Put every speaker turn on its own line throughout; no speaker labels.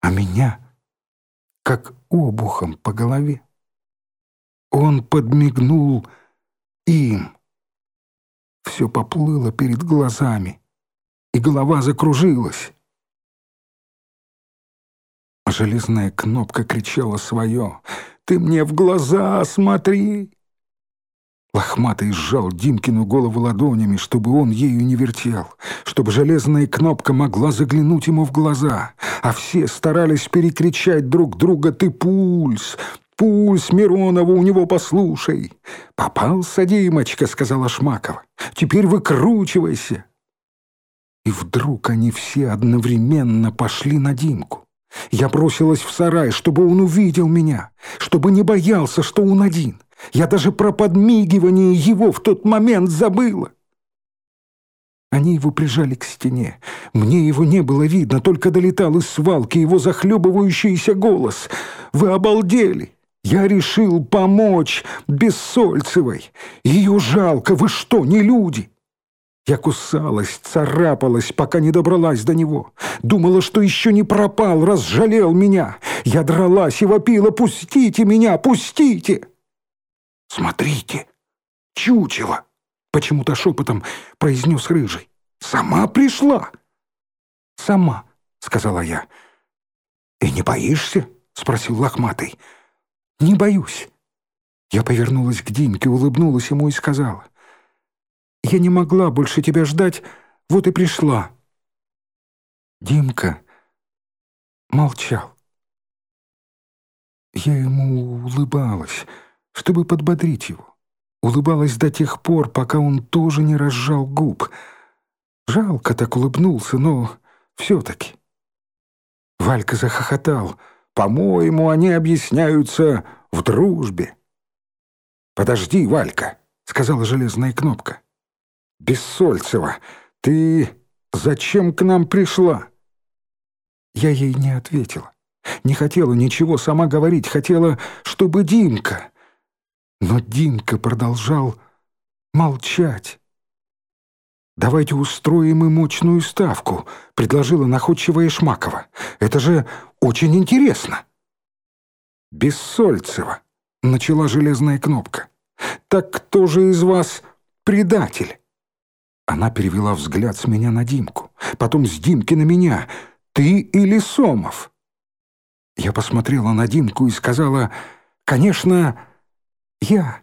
а меня как обухом по голове. Он подмигнул им. Все поплыло перед глазами, и голова закружилась. Железная кнопка кричала свое: «Ты мне в глаза смотри!» Лохматый сжал Димкину голову ладонями, чтобы он ею не вертел, чтобы железная кнопка могла заглянуть ему в глаза, а все старались перекричать друг друга: «Ты пульс! Пульс Миронова у него послушай!» «Попался, Димочка», — сказала Шмакова. «Теперь выкручивайся!» И вдруг они все одновременно пошли на Димку. Я бросилась в сарай, чтобы он увидел меня, чтобы не боялся, что он один. Я даже про подмигивание его в тот момент забыла. Они его прижали к стене. Мне его не было видно, только долетал из свалки его захлебывающийся голос. «Вы обалдели! Я решил помочь Бессольцевой! Ее жалко, вы что, не люди?» Я кусалась, царапалась, пока не добралась до него. Думала, что еще не пропал, раз жалел меня. Я дралась и вопила: «Пустите меня, пустите!» «Смотрите, чучело!» — почему-то шепотом произнес Рыжий. «Сама пришла?» «Сама», — сказала я. «И не боишься?» — спросил Лохматый. «Не боюсь». Я повернулась к Димке, улыбнулась ему и сказала: «Я не могла больше тебя ждать, вот и пришла». Димка молчал. Я ему улыбалась, чтобы подбодрить его. Улыбалась до тех пор, пока он тоже не разжал губ. Жалко так улыбнулся, но все-таки. Валька захохотал. «По-моему, они объясняются в дружбе». «Подожди, Валька», — сказала железная кнопка. «Бессольцева, ты зачем к нам пришла?» Я ей не ответила. Не хотела ничего сама говорить, хотела, чтобы Димка. Но Димка продолжал молчать. «Давайте устроим им мощную ставку», — предложила находчивая Шмакова. «Это же очень интересно». «Бессольцева», — начала железная кнопка. «Так кто же из вас предатель?» Она перевела взгляд с меня на Димку, потом с Димки на меня. «Ты или Сомов?» Я посмотрела на Димку и сказала: «Конечно, я».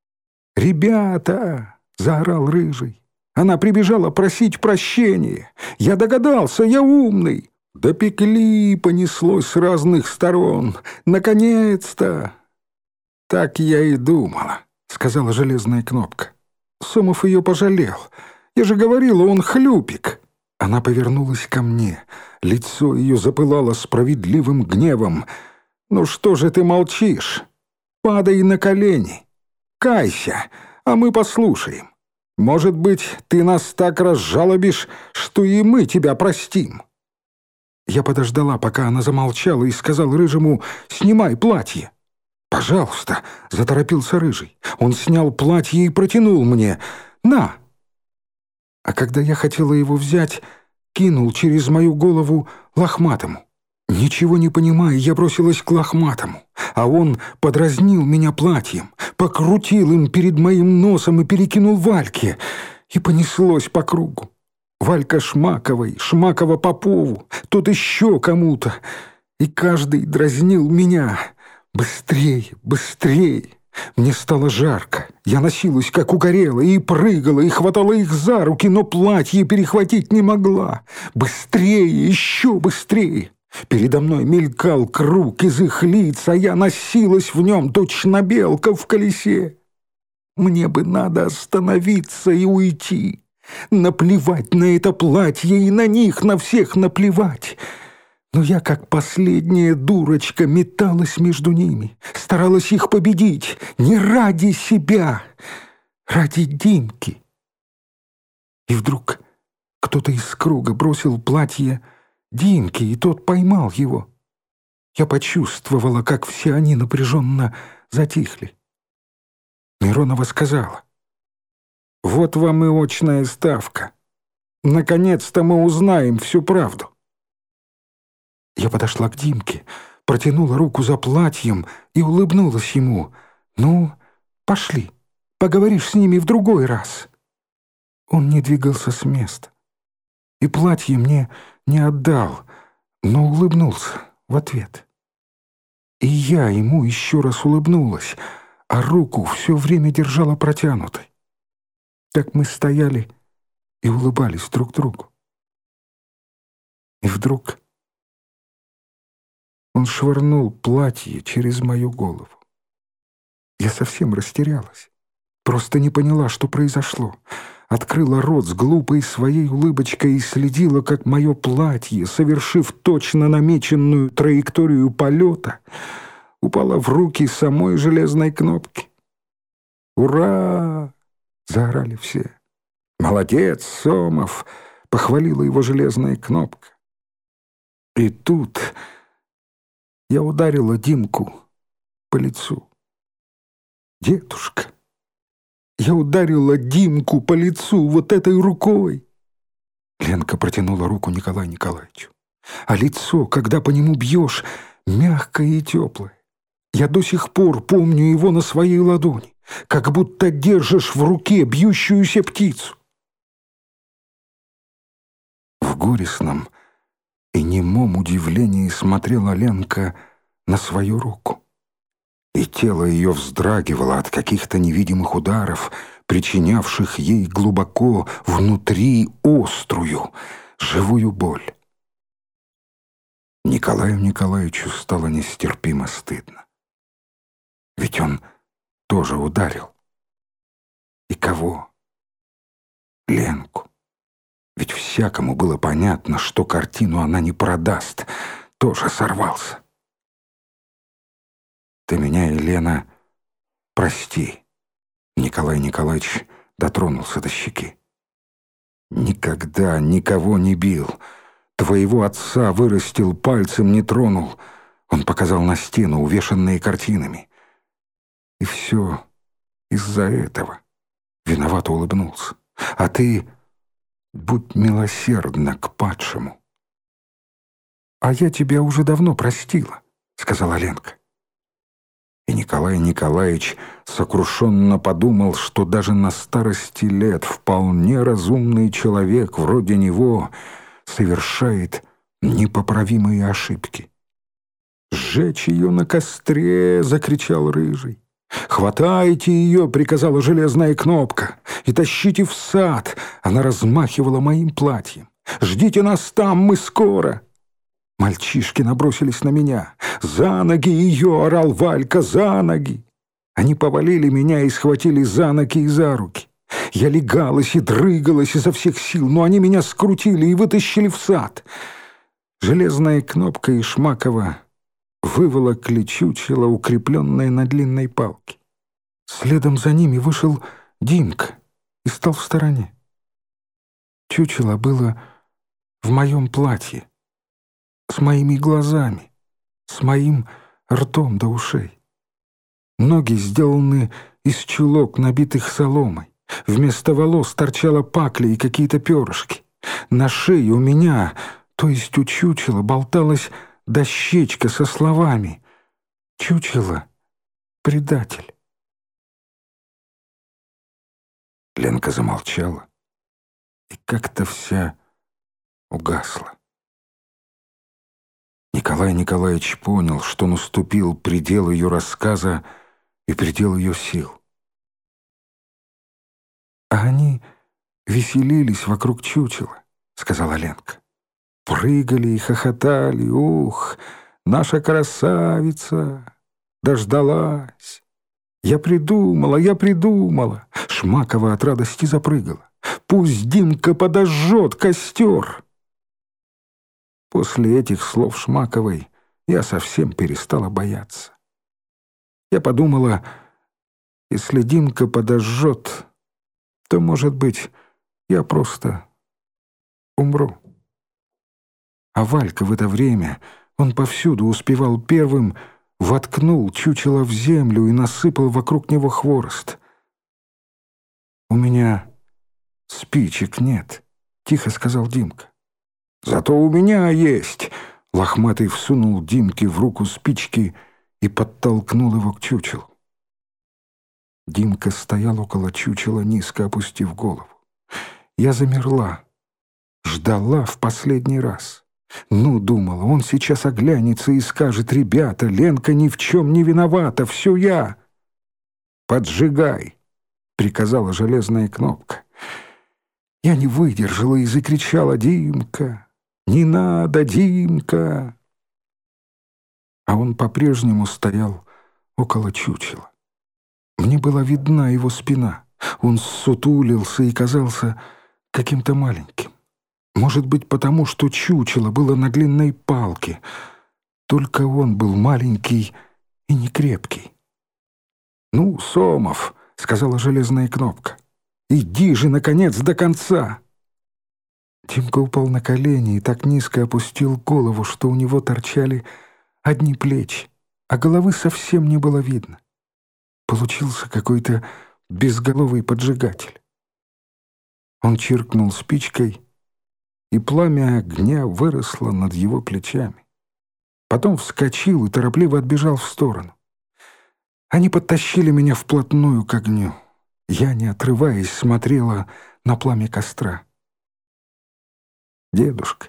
«Ребята!» — заорал Рыжий. «Она прибежала просить прощения. Я догадался, я умный». «Допекли!» — понеслось с разных сторон. «Наконец-то!» «Так я и думала», — сказала железная кнопка. «Сомов ее пожалел. Я же говорила, он хлюпик». Она повернулась ко мне. Лицо ее запылало справедливым гневом. «Ну что же ты молчишь? Падай на колени. Кайся, а мы послушаем. Может быть, ты нас так разжалобишь, что и мы тебя простим». Я подождала, пока она замолчала, и сказал Рыжему: «Снимай платье». «Пожалуйста», — заторопился Рыжий. Он снял платье и протянул мне. «На!» А когда я хотела его взять, кинул через мою голову Лохматому. Ничего не понимая, я бросилась к Лохматому, а он подразнил меня платьем, покрутил им перед моим носом и перекинул Вальке, и понеслось по кругу. Валька Шмаковой, Шмакова Попову, тот еще кому-то, и каждый дразнил меня. «Быстрее, быстрее!» Мне стало жарко. Я носилась, как угорелая, и прыгала, и хватала их за руки, но платье перехватить не могла. Быстрее, еще быстрее! Передо мной мелькал круг из их лиц, а я носилась в нем, точно белка в колесе. Мне бы надо остановиться и уйти. Наплевать на это платье, и на них, на всех наплевать. Но я, как последняя дурочка, металась между ними, старалась их победить, не ради себя, ради Димки. И вдруг кто-то из круга бросил платье Димке, и тот поймал его. Я почувствовала, как все они напряженно затихли. Миронова сказала: «Вот вам и очная ставка. Наконец-то мы узнаем всю правду». Я подошла к Димке, протянула руку за платьем и улыбнулась ему. «Ну, пошли, поговоришь с ними в другой раз». Он не двигался с места и платье мне не отдал, но улыбнулся в ответ. И я ему еще раз улыбнулась, а руку все время держала протянутой. Так мы стояли и улыбались друг другу. И вдруг он швырнул платье через мою голову. Я совсем растерялась, просто не поняла, что произошло. Открыла рот с глупой своей улыбочкой и следила, как мое платье, совершив точно намеченную траекторию полета, упало в руки самой железной кнопки. «Ура!» — заорали все. «Молодец, Сомов!» — похвалила его железная кнопка. И тут я ударила Димку по лицу. «Дедушка!» Я ударила Димку по лицу вот этой рукой. Ленка протянула руку Николаю Николаевичу. А лицо, когда по нему бьешь, мягкое и теплое. Я до сих пор помню его на своей ладони, как будто держишь в руке бьющуюся птицу. В горестном и немом удивлении смотрела Ленка на свою руку. И тело ее вздрагивало от каких-то невидимых ударов, причинявших ей глубоко внутри острую, живую боль. Николаю Николаевичу стало нестерпимо стыдно. Ведь он тоже ударил. И кого? Ленку. Ведь всякому было понятно, что картину она не продаст. Тоже сорвался. «Ты меня, Елена, прости», — Николай Николаевич дотронулся до щеки. «Никогда никого не бил. Твоего отца вырастил, пальцем не тронул». Он показал на стену, увешанные картинами. «И все из-за этого». Виновато улыбнулся. «А ты будь милосердна к падшему». «А я тебя уже давно простила», — сказала Ленка. И Николай Николаевич сокрушенно подумал, что даже на старости лет вполне разумный человек вроде него совершает непоправимые ошибки. «Сжечь ее на костре!» — закричал Рыжий. «Хватайте ее!» — приказала железная кнопка. «И тащите в сад!» — она размахивала моим платьем. «Ждите нас там, мы скоро!» Мальчишки набросились на меня. «За ноги ее!» — орал Валька. «За ноги!» Они повалили меня и схватили за ноги и за руки. Я легалась и дрыгалась изо всех сил, но они меня скрутили и вытащили в сад. Железная кнопка и Шмакова выволокли чучело, укрепленное на длинной палке. Следом за ними вышел Димка и стал в стороне. Чучело было в моем платье, с моими глазами, с моим ртом до ушей. Ноги сделаны из чулок, набитых соломой. Вместо волос торчала пакля и какие-то перышки. На шее у меня, то есть у чучела, болталась дощечка со словами: «Чучело — предатель». Ленка замолчала и как-то вся угасла. Николай Николаевич понял, что наступил предел ее рассказа и предел ее сил. «А они веселились вокруг чучела», — сказала Ленка. «Прыгали и хохотали. Ух, наша красавица дождалась! Я придумала!» Шмакова от радости запрыгала. «Пусть Димка подожжет костер!» После этих слов Шмаковой я совсем перестала бояться. Я подумала, если Димка подожжет, то, может быть, я просто умру. А Валька в это время, он повсюду успевал первым, воткнул чучело в землю и насыпал вокруг него хворост. «У меня спичек нет», — тихо сказал Димка. «Зато у меня есть», Лохматый всунул Димке в руку спички и подтолкнул его к чучелу. Димка стоял около чучела, низко опустив голову. Я замерла, ждала в последний раз. Ну, думала, он сейчас оглянется и скажет: «Ребята, Ленка ни в чем не виновата, все я». «Поджигай», — приказала железная кнопка. Я не выдержала и закричала: «Димка! Не надо, Димка!» А он по-прежнему стоял около чучела. Мне была видна его спина. Он ссутулился и казался каким-то маленьким. Может быть, потому что чучело было на длинной палке. Только он был маленький и некрепкий. «Ну, Сомов», — сказала железная кнопка, — «иди же, наконец, до конца!» Димка упал на колени и так низко опустил голову, что у него торчали одни плечи, а головы совсем не было видно. Получился какой-то безголовый поджигатель. Он чиркнул спичкой, и пламя огня выросло над его плечами. Потом вскочил и торопливо отбежал в сторону. Они подтащили меня вплотную к огню. Я, не отрываясь, смотрела на пламя костра. «Дедушка,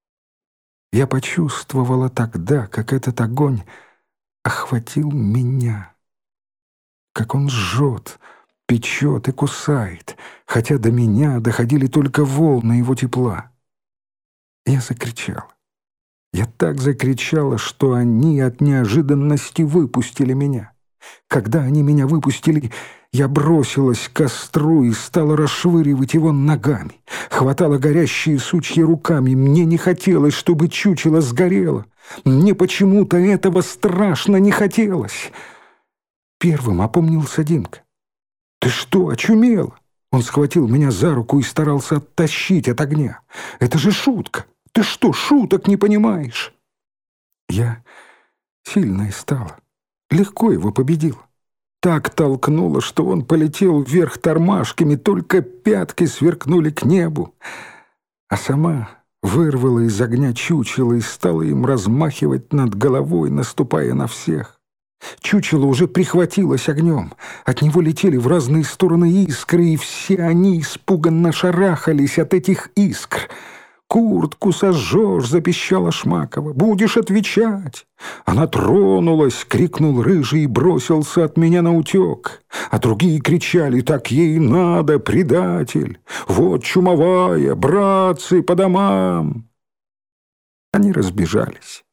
я почувствовала тогда, как этот огонь охватил меня, как он жжет, печет и кусает, хотя до меня доходили только волны его тепла». Я закричала. Я так закричала, что они от неожиданности выпустили меня. Когда они меня выпустили, я бросилась к костру и стала расшвыривать его ногами. Хватала горящие сучья руками. Мне не хотелось, чтобы чучело сгорело. Мне почему-то этого страшно не хотелось. Первым опомнился Димка. «Ты что, очумела?» Он схватил меня за руку и старался оттащить от огня. «Это же шутка! Ты что, шуток не понимаешь?» Я сильная стала. Легко его победила. Так толкнула, что он полетел вверх тормашками, только пятки сверкнули к небу. А сама вырвала из огня чучело и стала им размахивать над головой, наступая на всех. Чучело уже прихватилось огнем. От него летели в разные стороны искры, и все они испуганно шарахались от этих искр. «Куртку сожжешь!» — запищала Шмакова. «Будешь отвечать!» Она тронулась, крикнул Рыжий и бросился от меня наутек. А другие кричали: «Так ей надо, предатель! Вот чумовая! Братцы, по домам!» Они разбежались.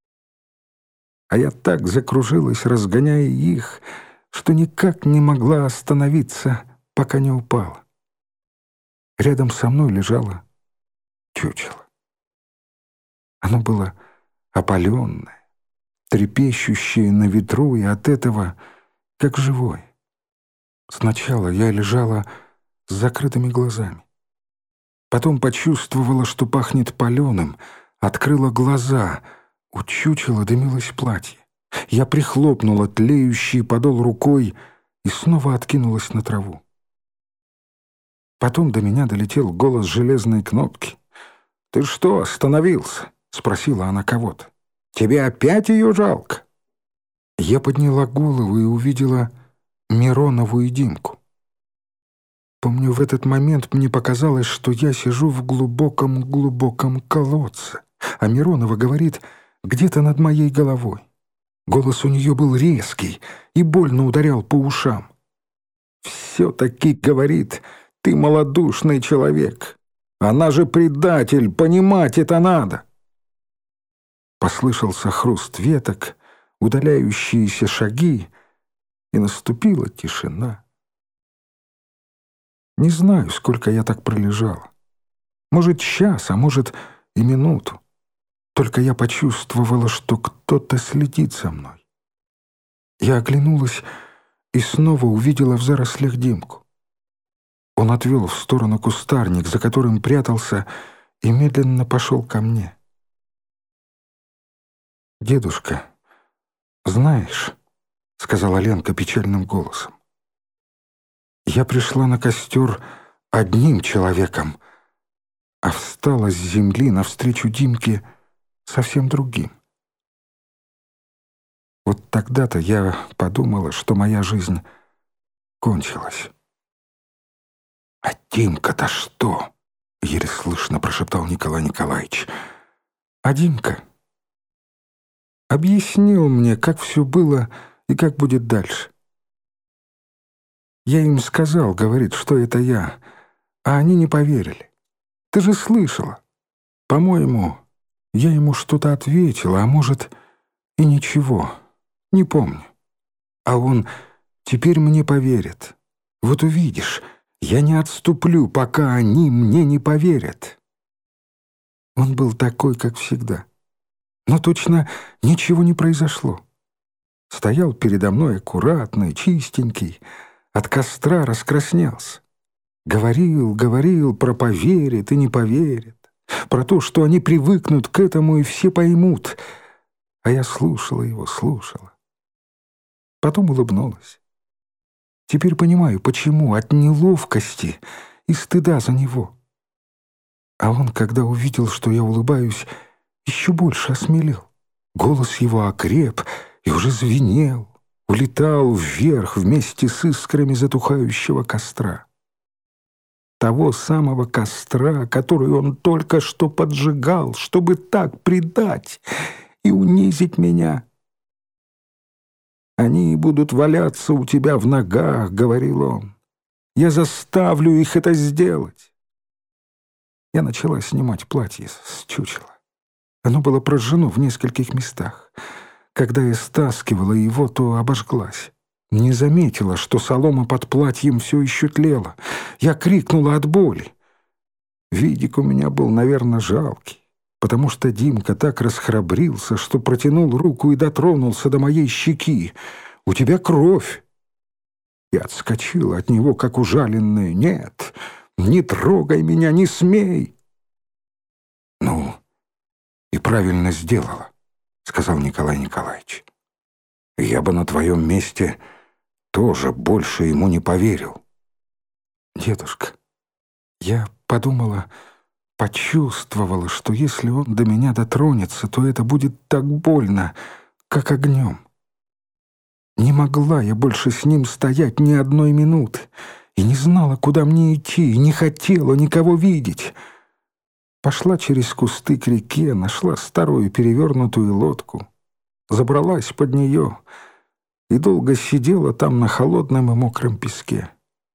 А я так закружилась, разгоняя их, что никак не могла остановиться, пока не упала. Рядом со мной лежала чучело. Оно было опаленное, трепещущее на ветру и от этого как живое. Сначала я лежала с закрытыми глазами. Потом почувствовала, что пахнет паленым, открыла глаза. У чучела дымилось платье. Я прихлопнула тлеющий подол рукой и снова откинулась на траву. Потом до меня долетел голос железной кнопки. «Ты что, остановился?» — спросила она кого-то. «Тебе опять ее жалко?» Я подняла голову и увидела Миронову и Димку. Помню, в этот момент мне показалось, что я сижу в глубоком-глубоком колодце, а Миронова говорит где-то над моей головой. Голос у нее был резкий и больно ударял по ушам. «Все-таки, — говорит, — ты малодушный человек. Она же предатель, понимать это надо!» Послышался хруст веток, удаляющиеся шаги, и наступила тишина. Не знаю, сколько я так пролежала. Может, час, а может и минуту. Только я почувствовала, что кто-то следит за мной. Я оглянулась и снова увидела в зарослях Димку. Он отвел в сторону кустарник, за которым прятался, и медленно пошел ко мне. «Дедушка, знаешь, — сказала Ленка печальным голосом, — я пришла на костер одним человеком, а встала с земли навстречу Димке совсем другим. Вот тогда-то я подумала, что моя жизнь кончилась. «А Димка-то что?» — еле слышно прошептал Николай Николаевич. «А Димка объяснил мне, как все было и как будет дальше. Я им сказал, говорит, что это я, а они не поверили. Ты же слышала. По-моему, я ему что-то ответила, а может, и ничего, не помню. А он теперь мне поверит. Вот увидишь, я не отступлю, пока они мне не поверят». Он был такой, как всегда. Но точно ничего не произошло. Стоял передо мной аккуратный, чистенький, от костра раскраснелся. Говорил про поверит и не поверит, про то, что они привыкнут к этому и все поймут. А я слушала его, слушала. Потом улыбнулась. Теперь понимаю, почему, от неловкости и стыда за него. А он, когда увидел, что я улыбаюсь, еще больше осмелел. Голос его окреп и уже звенел, улетал вверх вместе с искрами затухающего костра. Того самого костра, который он только что поджигал, чтобы так предать и унизить меня. «Они будут валяться у тебя в ногах», — говорил он. «Я заставлю их это сделать». Я начала снимать платье с чучела. Оно было прожжено в нескольких местах. Когда я стаскивала его, то обожглась. Не заметила, что солома под платьем все еще тлела. Я крикнула от боли. Видик у меня был, наверное, жалкий, потому что Димка так расхрабрился, что протянул руку и дотронулся до моей щеки. «У тебя кровь!» Я отскочила от него, как ужаленная. «Нет, не трогай меня, не смей!» «Ну, и правильно сделала», — сказал Николай Николаевич. «Я бы на твоем месте тоже больше ему не поверил». «Дедушка, я подумала, почувствовала, что если он до меня дотронется, то это будет так больно, как огнем. Не могла я больше с ним стоять ни одной минуты, и не знала, куда мне идти, и не хотела никого видеть. Пошла через кусты к реке, нашла старую перевернутую лодку, забралась под нее и долго сидела там на холодном и мокром песке».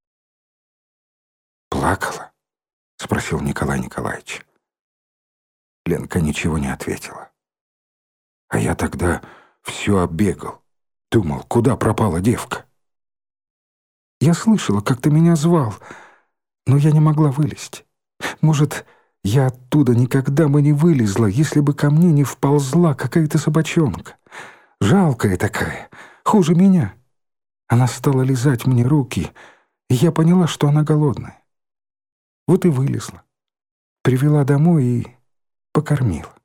«Плакала?» — спросил Николай Николаевич. Ленка ничего не ответила. А я тогда все оббегал, думал, куда пропала девка. Я слышала, как ты меня звал, но я не могла вылезть. Может, я оттуда никогда бы не вылезла, если бы ко мне не вползла какая-то собачонка. Жалкая такая, хуже меня. Она стала лизать мне руки, и я поняла, что она голодная. Вот и вылезла. Привела домой и покормила.